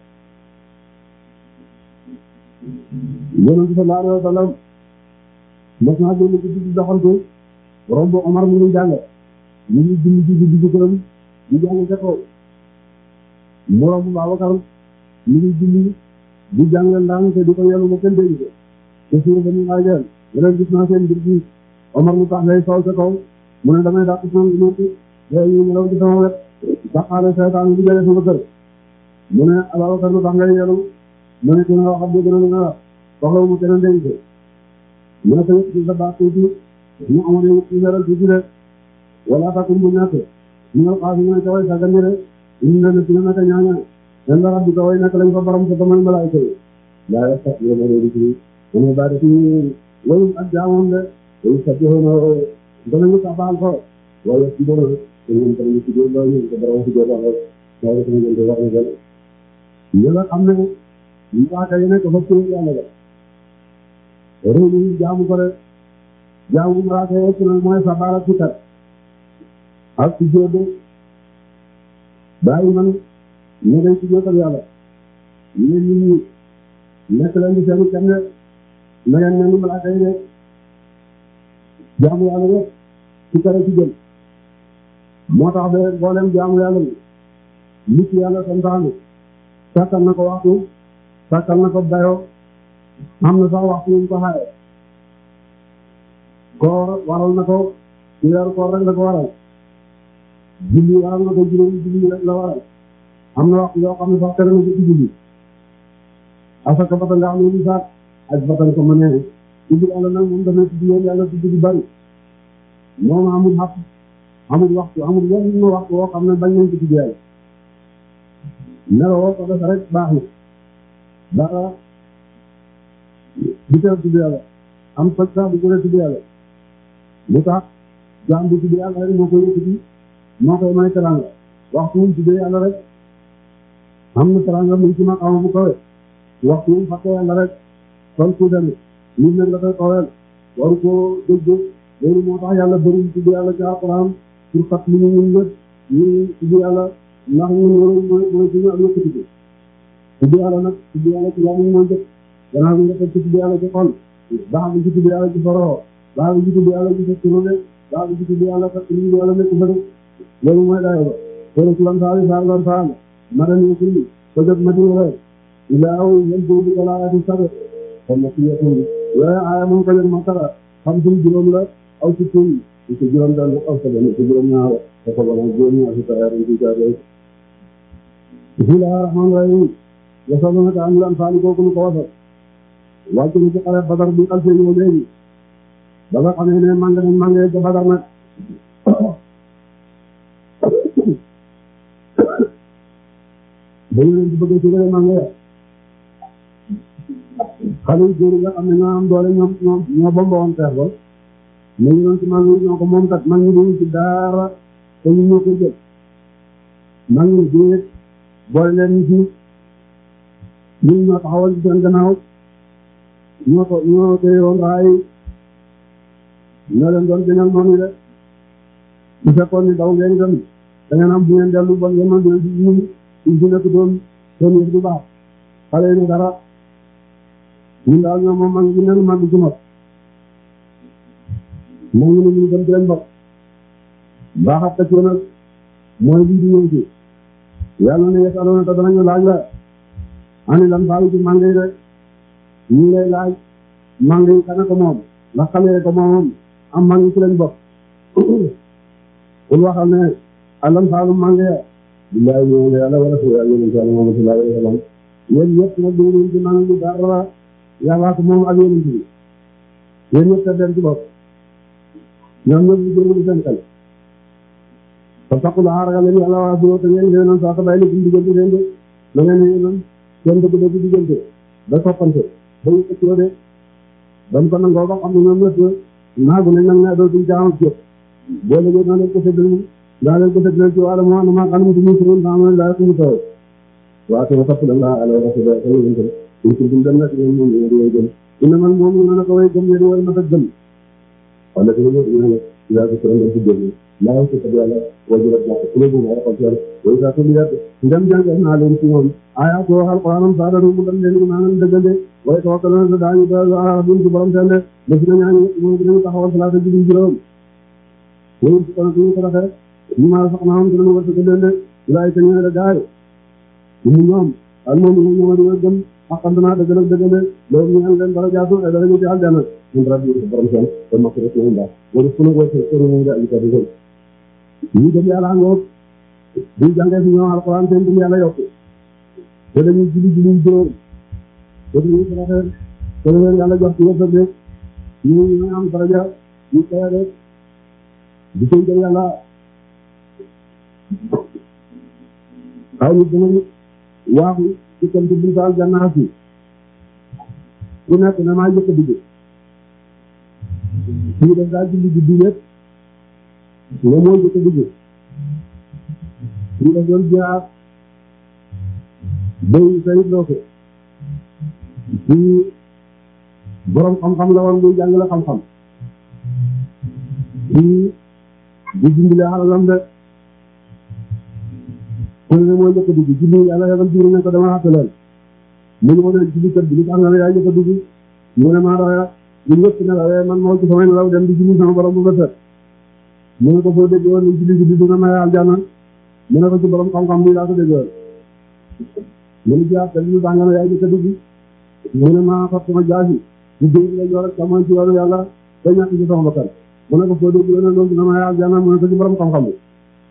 yonent sallallahu alayhi wa sallam mas naa génn ci digg doxantu romb Omar mu ngi jàng ñu ngi bind ci digg këram ñu jàng ca kaw mu romb Babacar ñu ngi bind di jàng ndànk te di ko yelu ba kenn dégg ko te suur ba ñu laaj leen yeneen gis naa seen mbir bi Omar mu tax ngay saw ca kaw mu ne damay dàq sama ginóoti yooyu ñu nelaw ci sama wet daqaale seetaan bi jëlee sama kër mu ne Ababacar lu tax ngay yelu mu ne dina wax ak dégg na li nga wax soxla mu keneen dégg ko mu ne tamit ci sa baax tuuti ñu amoon yow ci leeral tuuti de wala takum bu ñàkk ñu nga xaas ñu ne kaway sa gandi de ñu ne ci naka ñaaña den la rabbi kaway nekk lañ fa borom sa tamal malaayka yi laa yesta yéena réedi ci mu ne baa def ñu loolu ak jaamoon de loolu sa joxoon danañu sabaal ko waaye ci doon te ñun tamit ci doon loolu ñu ko dara ci doon wax waaye dafa ñu doon wax ne gën ñu la xam ne ñu waaka yi nekk fa ci yàlla la réew mi jaamu ko rek jaamu malaaka yi ci mooy sa baara ci kat ak ci jóobe bàyyi man ñu ngay ci jóotal yàlla yéen nit ñi nekk leen di seen kenn na ngeen mel ni malaaka yi rek jaamu yàlla rek ci kare ci jël moo tax ba mboolem jaamu yàlla bi nit yàlla santaane sàkkal na ko waxtu sàkkal na ko dayoo am na sax waxtu ñu ko xaye koor waral na ko ci weeru koor rek la ko waral julli waral na ko juróomi julli rek la waral am na waxtu yoo xam ne sax tere na ko ci julli asaka bata nga xam ne ni sax ak batan ko mënee tudd yàlla nag moom dafay tudd yoon yàlla tudd bu bari moom amul xaq amul waxtu amul yenn waxtu woo xam ne bañ nañ ko tudd yàlla neloo ko def rek baax na dara di teel tudd yàlla am toj sax di gën a tudd yàlla lu tax jaam bi tudd yàlla rek moo koy yëkkati moo koy may teranga waxtu wuñ tudd yàlla rek am na teranga mu ci maqaama bu kawe waxtu wuñ fàtte yàlla rek kon ku dem nit nag la koy kaweel waru koo dégg loolu moo tax yàlla bëri tudd yàlla ci alquran pour fat li ñu ñun ñëpp ñu tudd yàlla ndax ñun loolu mooy mooy suñu ak yëkkati ko tudd yàlla nag tudd yàlla ci làmmiñ mooy jëkk gannaaw bi nga teg ci tudd yàlla ci xol baax bi ci tudd yàlla ci faroo baax bi ci tudd yàlla ci sa turule baax bi ci tudd yàlla fekk li yàlla nekk fa rek loolu mooy dayo ba solo su lan saali saar lan saal madani kulli ko jot madina rek ilaaw yan boobu kalaati sabe kon nag ci yëpp waaye aaya moom ko leen masara xam suñ juróom la aw ci tuñ ci juróom daal aw sa benn ci juróom ñaar te ko bana juróom ñaar ci tayaar ci jaay bismillahir rahmanir rahim yasalunaka anil anfaal kooku ñu ko wasal wàcc na ci xare Badar bi alfee ñëw léegi ba nga xamee ne màng nañ màngee ca Badar nag ba ñu leen di bëgg ci rek màngee xale yu góor yi nga xam ne ñoo am doole ñoom ñoom ñoo bomboon xeex ba mais ñu doon ci mag ñi ñoo ko moom kat mag ñi duñu ci dara te ñu ñoo ko jël mag ñi déet boole leen ñu ci ñun ñoo taxawal ci seen gannaaw ñoo ko ñoo téyewoon raay ñoo leen doon gënal noonu de bu fekkoon ni daw ngeen itam da ngeen am bu ngeen dellu bon ngeen mën dina ci ñun ñu ci nekk doon doon yëf du baax xale yi ne dara ñun daal ñoom moom mag ñi neen mag ci mot mag ñi ne ñu dem ci leen bopp baaxat ta ci nag mooy lii di ñëw ci yàlla ne yesaloona te danañu laaj la ani lan faalu ci màngo yi rek ñu ngi lay laaj màngo yi kana ko moom ndax xale ko moom am màngo ci leen bopp kul waxal ne alan faalu màngo ya billahi ñoo yàlla wa rasul yàlla yonent yàlla Muhammad sallallahu alayhi wa sallam yéen ñëpp nag doonuñ ci màngo bi dara yàllaa ko moom ak yonent bi yéen ñëpp te dem ci bopp ñoom ñëpp ñu jëmul seen xel fa taqula ragal leen yàlla waa suñu te ngeen yéenoon saa ko bàyyi li diggante leen de na ngeen yéenoon seen dëgg dëgg diggante ba soppante ba ñu ëccoo de ba mu ko nangoo ba xam ne ñoom ñëpp naagu nañ nag ne dootuñ jaam jëpp boo léegi naa leen ko séddal daa leen ko séddal ci wàllu moo ma xanum tu musroon daa ma daa suñu taw waa sama topp la laa ala rasul in kuntum dem nag yéen moom yéen way gëm ina man moom ñu na ko way gëm yéen way ma ta gëm wala ko ñu ñu yaa ko ko ci gëm laa ko tabi yàlla wajura la ko bu ma ko yàlla way sa ko liya ndam jàng naa leen ci moom aya ko alquranam sa da mu dem leen naan dëggale way tawakkal na dañu da dum ci borom tande def na ñaan ñu ñu taxawal salaata ji juróom ñu ko ñu ko raxé ñu ma sax naam dina war ko leen lay te ñu da gaay ñu ñoom al moom ñu ñu wara gëm akandana dëggal dëggal loolu ñu leen dara jaatu dara ñu ci aljana ñu rabbi borom sen ko ma ko ñu nda wala fu ñu ko ci ñu nda ay ko do ñu dem yàlla ngoog bu jàngee fi ñoom alquran seen dum yàlla yokku te dañuy julli julli juróom te dañuy saraxe te leen yàlla jox ci wërsëg rek ñu ñu am daraja ñu koy rek di koy jël yàlla aw ñu dinañu waaxu ci kam ci buntaal jannaat yi ku nekk na maa jëkk dugg fii daf daa julli guddi yëpp nga moo jëkk a dugg ñu def doon jaar béy sayit loo ko ci borom xam-xam la woon buy jàngale xam-xam ci di dimbale alalam de kon ne moo jëkk a dugg julli yàlla yebal jiw ne ko dama xàtte leen mu ngi ma ne julli kat bi li tax nga ne yaa jëkk a dugg mu ne maa rawee ñu ñëpp ne rawee man moo ci samay nelaw dem di julli sama borom bu ba set mu ne ko foo dégg woon ni julli guddi dina may aljanna mu ne ko ci borom xam-xam bi laa ko dégg woon mu ne jaar te li ñu tax nga ne yaa jëkk a dugg mu ne maa fat sama jaasi ñu dégg la yor ak sama ci wàllu yàlla te ñàkk ci sama bakkan mu ne ko foo dégg woon loolu dina may aljanna mu ne ko ci borom xam-xam bi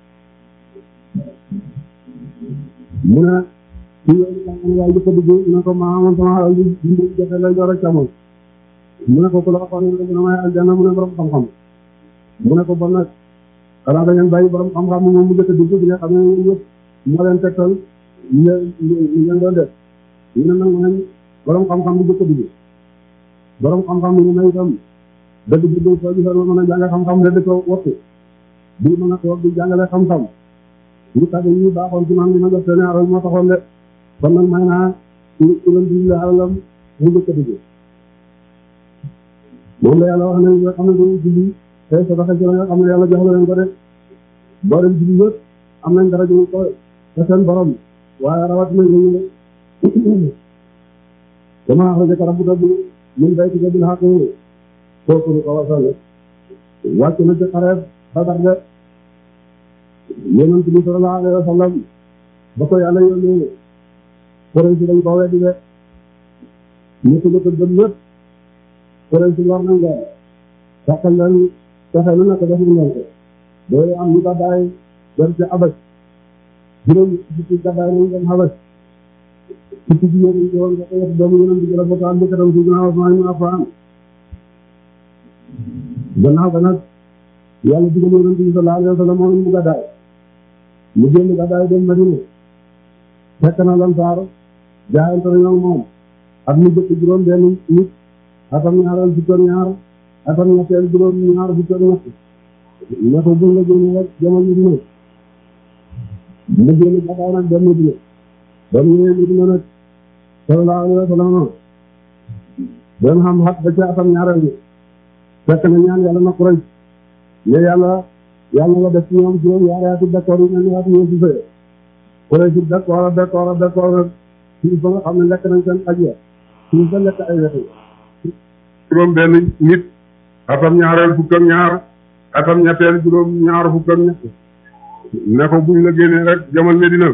mu ne ci yoonu tax nga ne yaa jëkk a dugg mu ne ko maa amoon sama xalal bi ñu joxe la yor ak sama mu ne ko ku la waxoon ne dina may aljanna mu ne borom xam-xam mu ne ko bon nag xanaa da ngeen bàyyi borom xam-xam moom mu jëkk a dugg bi nga xam ne ñëpp moo leen tegtal ñu leen doon def ñu ne nag nañ borom xam-xam bu jëkk a dugg borom xam-xam bi ñu ne itam dëgg dëgg soo gisee mën a jàng xam-xam de di ko wattu di mën a toog di jàngale xam-xam ñu tàgg ñu baaxoon ci man li ma jot seen alal moo taxoon de kon nag may naa ci ci leen di alalam mu jëkk a dugg moom la yàlla wax ne nga xam ne dañuy julli tey sa doxee ci la nga xam ne yàlla jox la leen ko de boo dem julli yëpp am nañ dara ñu ko te seen borom waaye rawatina ñu ne dama axrajaka rabbuka min baytika bil haqqi kooku lu ko wasal wàcc na ci xareeb Badar de yonent bi sallallahu alayhi wa sallam ba ko yàlla yónnee Quraysh dañ ko weddi de ñu ko ko gëm ñëpp Quraysh war nañ nga taxal leen fexe lu nekk def nañ ko doy am ñu gàddaay dem ci Abas juróom ci gàddaay nañ dem Abas ci ci jigéen ñi woon nga koy doomu yonent bi la bokk am jëkkëram ci ginnaaw Usmaan ibn Affaan gannaaw ga nag yàlla digal yonent bi sallallahu alayhi wa sallam moom mu gàddaay mu génn gàddaay dem Madina fekk na Ansaar jaayante nañoo moom ak mu jëkk juróom benn nit atam ñaareel fukk ak ñaar atam ñetteel juróom ñaar fukk ak ñett ne ko buñ la génne rek jamono bi dina mu génn gàddaay nag dem Madina ba mu ñëwee Madina nag sallallahu alayhi wa sallam doon xam xat ba ci atam ñaareel bi fekk na ñaan yàlla na Quraysh ne yàlla yàlla nga def ci ñoom juróom yaari ati d'accord yi mel ni ati Yuusuf Quraysh d'accord d'accord d'accord fii ba nga xam ne lekk nañ seen aj ya fii ba lekk ay wetu juróom benn nit atam ñaareel fukk ak ñaar atam ñetteel juróom ñaar fukk ak ñett ne ko buñ la génnee rek jamal Medina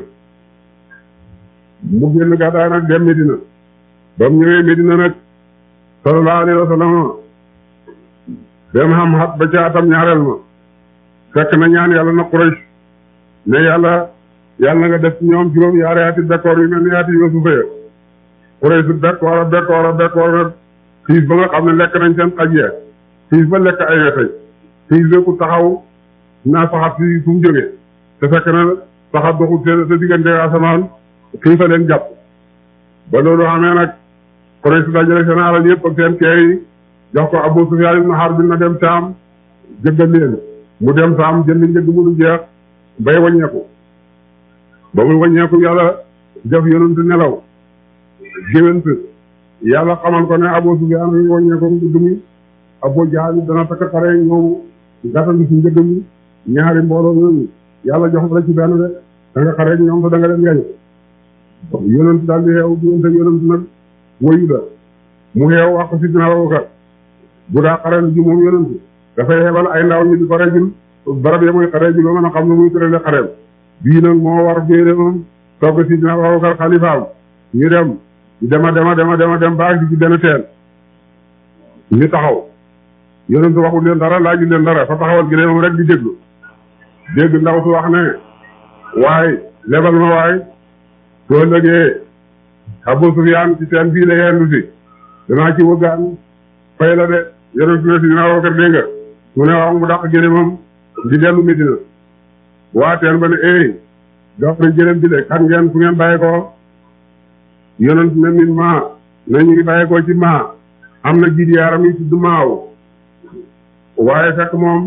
mu génn gàddaay nag dem Medina ba mu ñëwee Medina nag sallallahu alayhi wa sallam dem xam xat ba ca atam ñaareel ma fekk na ñaan yàlla na Quraysh ne yàlla yàlla nga def ci ñoom juróom yaari ati d'accord yu mel ni ati Yuusufa ya Quraysh d'accord d'accord d'accord nag xiif ba nga xam ne lekk nañ seen xaj ya xiif ba lekk ay wetay xiif ba ku taxaw naa saxat si fu mu jógee te fekk na saxat doxul seen sa diggante asamaan xiif a leen jàpp ba loolu xamee nag Quraysh dajale seen alal yëpp ak seen keer yi jox ko Abu Sufyaan ibn Harb na dem Saam jëggal leen mu dem Saam jënd njëgg mu du jeex bay waññeeku ba muy waññeeku yàlla def yonent nelaw géwént yàlla xamal ko ne Abu Sufyaan mi waññeeku gudd mi Abu Jahl dana takk xare ñoom gàttal ci njëgg mi ñaari mbooloo yooyu yàlla jox la ci benn de da nga xare ñoom te da nga leen gañ yonent daal di xeew diggante yonent nag woyu la mu xeew wax ko si dina Abubakar bu daa xare ji moom yonent dafay xebal ay ndaw ñu di ko rejul barab ya muy xare ji ba mën a xam ne muy tërale xareem bii nag moo war béere moom togg si dina Abubakar xalifaam ñu dem dema dema dema dema dem ba ak ci benn teen ñu taxaw yonent waxul leen dara laaju leen dara fa taxawal gi moom rek di déglu dégg ndaw su wax ne waaye lebal ma waay soo lëgee Abu Sufyaan ci teen bii la yendu si danaa ci wëggaan fay la de yonent ne si dina Abubakar dégg nga mu ne waaw mu dàq génne moom di dellu Medina waa teen ba ne eey dox na jërëm bi de kan ngeen fu ngeen bàyyi ko yonent ne min maa ne ñu ngi bàyyi ko ci maa am na jiit yaaram yi tudd maaw waaye fekk moom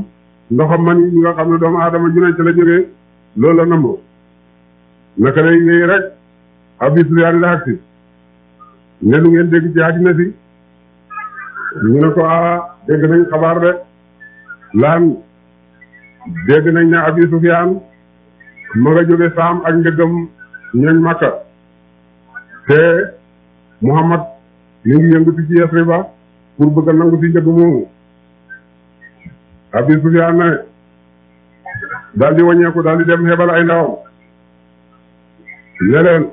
ndoxam man yi nga xam ne doomu aadama ju ne ci la jógee loolu la namm naka lay wéy rek Abi Sufyaan la agsi ne lu ngeen dégg ci àddina si ñu ne ko ah dégg nañ xabaar de laan dégg nañ ne Abi Sufyaan ma nga jóge Saam ak njëggam ñooñ Makka te Muhammad mi ngi yëngatu ci Yasriba pour bëgg a nangu ci njëgg moomu. Abi Sufyaan ne daal di wàññeeku daal di dem xebal ay ndawam ne leen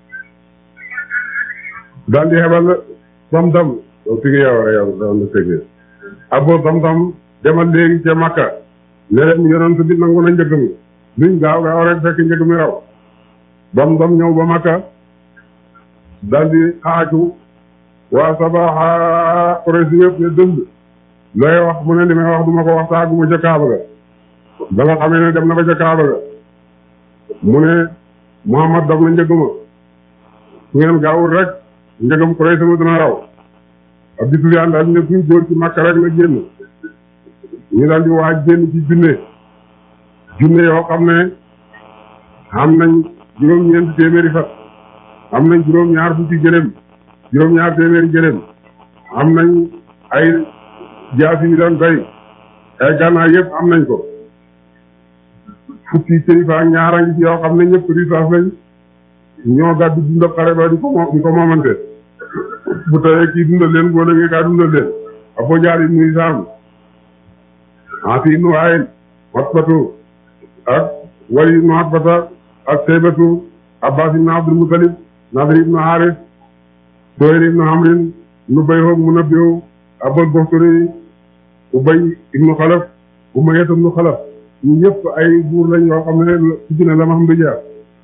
daal di xebal Damdam yow tigi yow yow doon na tege Abu Damdam demal léegi ca Makka ne leen yonent bi nangu na njëgg mi luñ gaaw gaaw rek fekk njëgg mi raw Damdam ñëw ba Makka daal di xaaju waa Sabaxa Quraysh yëpp ne dënd looy wax mu ne li may wax du ma ko wax saaguma ca Kaaba ga ba nga xamee ne dem na ba ca Kaaba ga mu ne Muhammad dog na njëguma su ngeen gaawul rek njëgam Quraysh sama dina raw Abi Sufyaan daal ne kuy góor ci Makka rek la génn ñu daal di waaj génn ci junne junne yoo xam ne am nañ juróom-ñeenti téeméeri fas am nañ juróom-ñaar fukki gëléem juróom-ñaar téeméeri gëléem am nañ ay jaasi yi doon bay ay gànnaay yëpp am nañ ko fukki kilifa ak ñaar a ngi ci yoo xam ne ñëpp risaas lañ ñoo gàddu dundal xare ba di ko mo di ko moomante bu tawee kii dundal leen boo déggee kaa dundal leen Abu Jahl ibnu Hisaam Aasi ibnu Waa'il Utbatu ak Waliid ibnu Utbata ak Saybatu Abbaas ibnu Abdul Muttalib Nadir ibnu Haaris Suhayl ibnu Amrin Nubayh Munabbih Abul Bakhtari Ubay ibnu Xalaf Umayya ibnu Xalaf ñu ñëpp ay buur lañ yoo xam ne ci dina la ma xam du jaar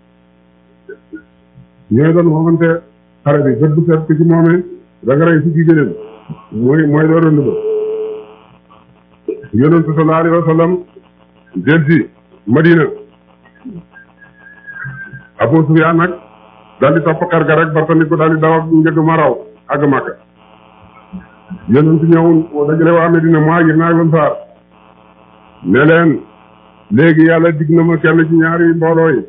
ñooy doon moomante xare bi bët bu set ci moomee da nga rey fukki gëléem mooy mooy doo rënd ba yonent sallallahu alayhi wa sallam del si Madina Abu Sufyaan nag daal di topp xar ga rek bartani ko daal di daw ak njëgg ma raw àgg Makka yonent ñëw dajale waa Madina Muhaajir naa leen saar ne leen léegi yàlla dig na ma kenn ci ñaari mbooloo yi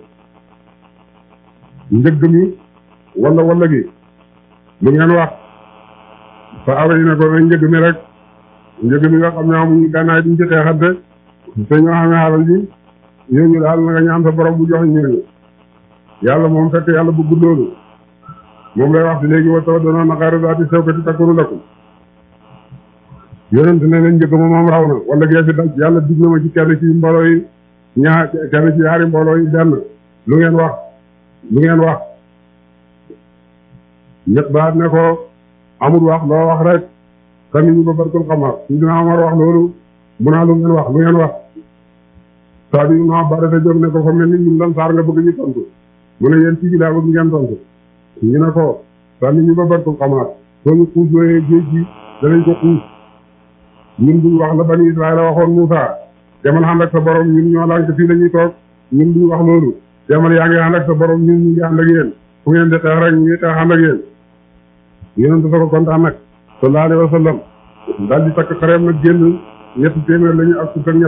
njëgg mi wala wala gi lu ngeen wax saaba yi ne ko nañ njëgg mi rek njëgg mi nga xam ne amuñu gànnaay duñ ci xeexante te ñoo xamee xalal ji ñooñu daal na nga ñaan sa borom bu jox ñooñu yàlla moom fekk yàlla bëggul loolu moom lay wax ci léegi wa tawa doona naqaara zaati shawkati takunu lakum yonent ne leen njëgg ma moom raw na wala gee fi daj yàlla dig na ma ci kenn ci mbooloo yi ñaar kenn ci ñaari mbooloo yi benn lu ngeen wax lu ngeen wax ñett baat ne ko amul wax loo wax rek sami ñu ba barkul xamar ñu dina amar wax loolu mu naa lu ngeen wax lu ngeen wax saa bi no ba dafa jóg ne ko fa mel ni ñun lan saar nga bëgg ñu tontu mu ne yéen ci laa bëgg ngeen tontu ñu ne ko sami ñu ba barkul xamar soo ñu xuus looyee géej gi danañ ko xuus ñun duñ wax la bani Israël waxoon Muusaa demal ànd ak sa borom ñun ñoo lànk fii la ñuy toog ñun duñ wax loolu demal yaa ngi ànd ak sa borom ñun ñu ngi ànd ak yéen fu ngeen di xeex rek ñu ngi xeex ànd ak yéen yéen dafa ko kontaan nag sallallahu alayhi wa sallam daal di takk xareem nag génn ñetti téeméer lañu ak fukk ak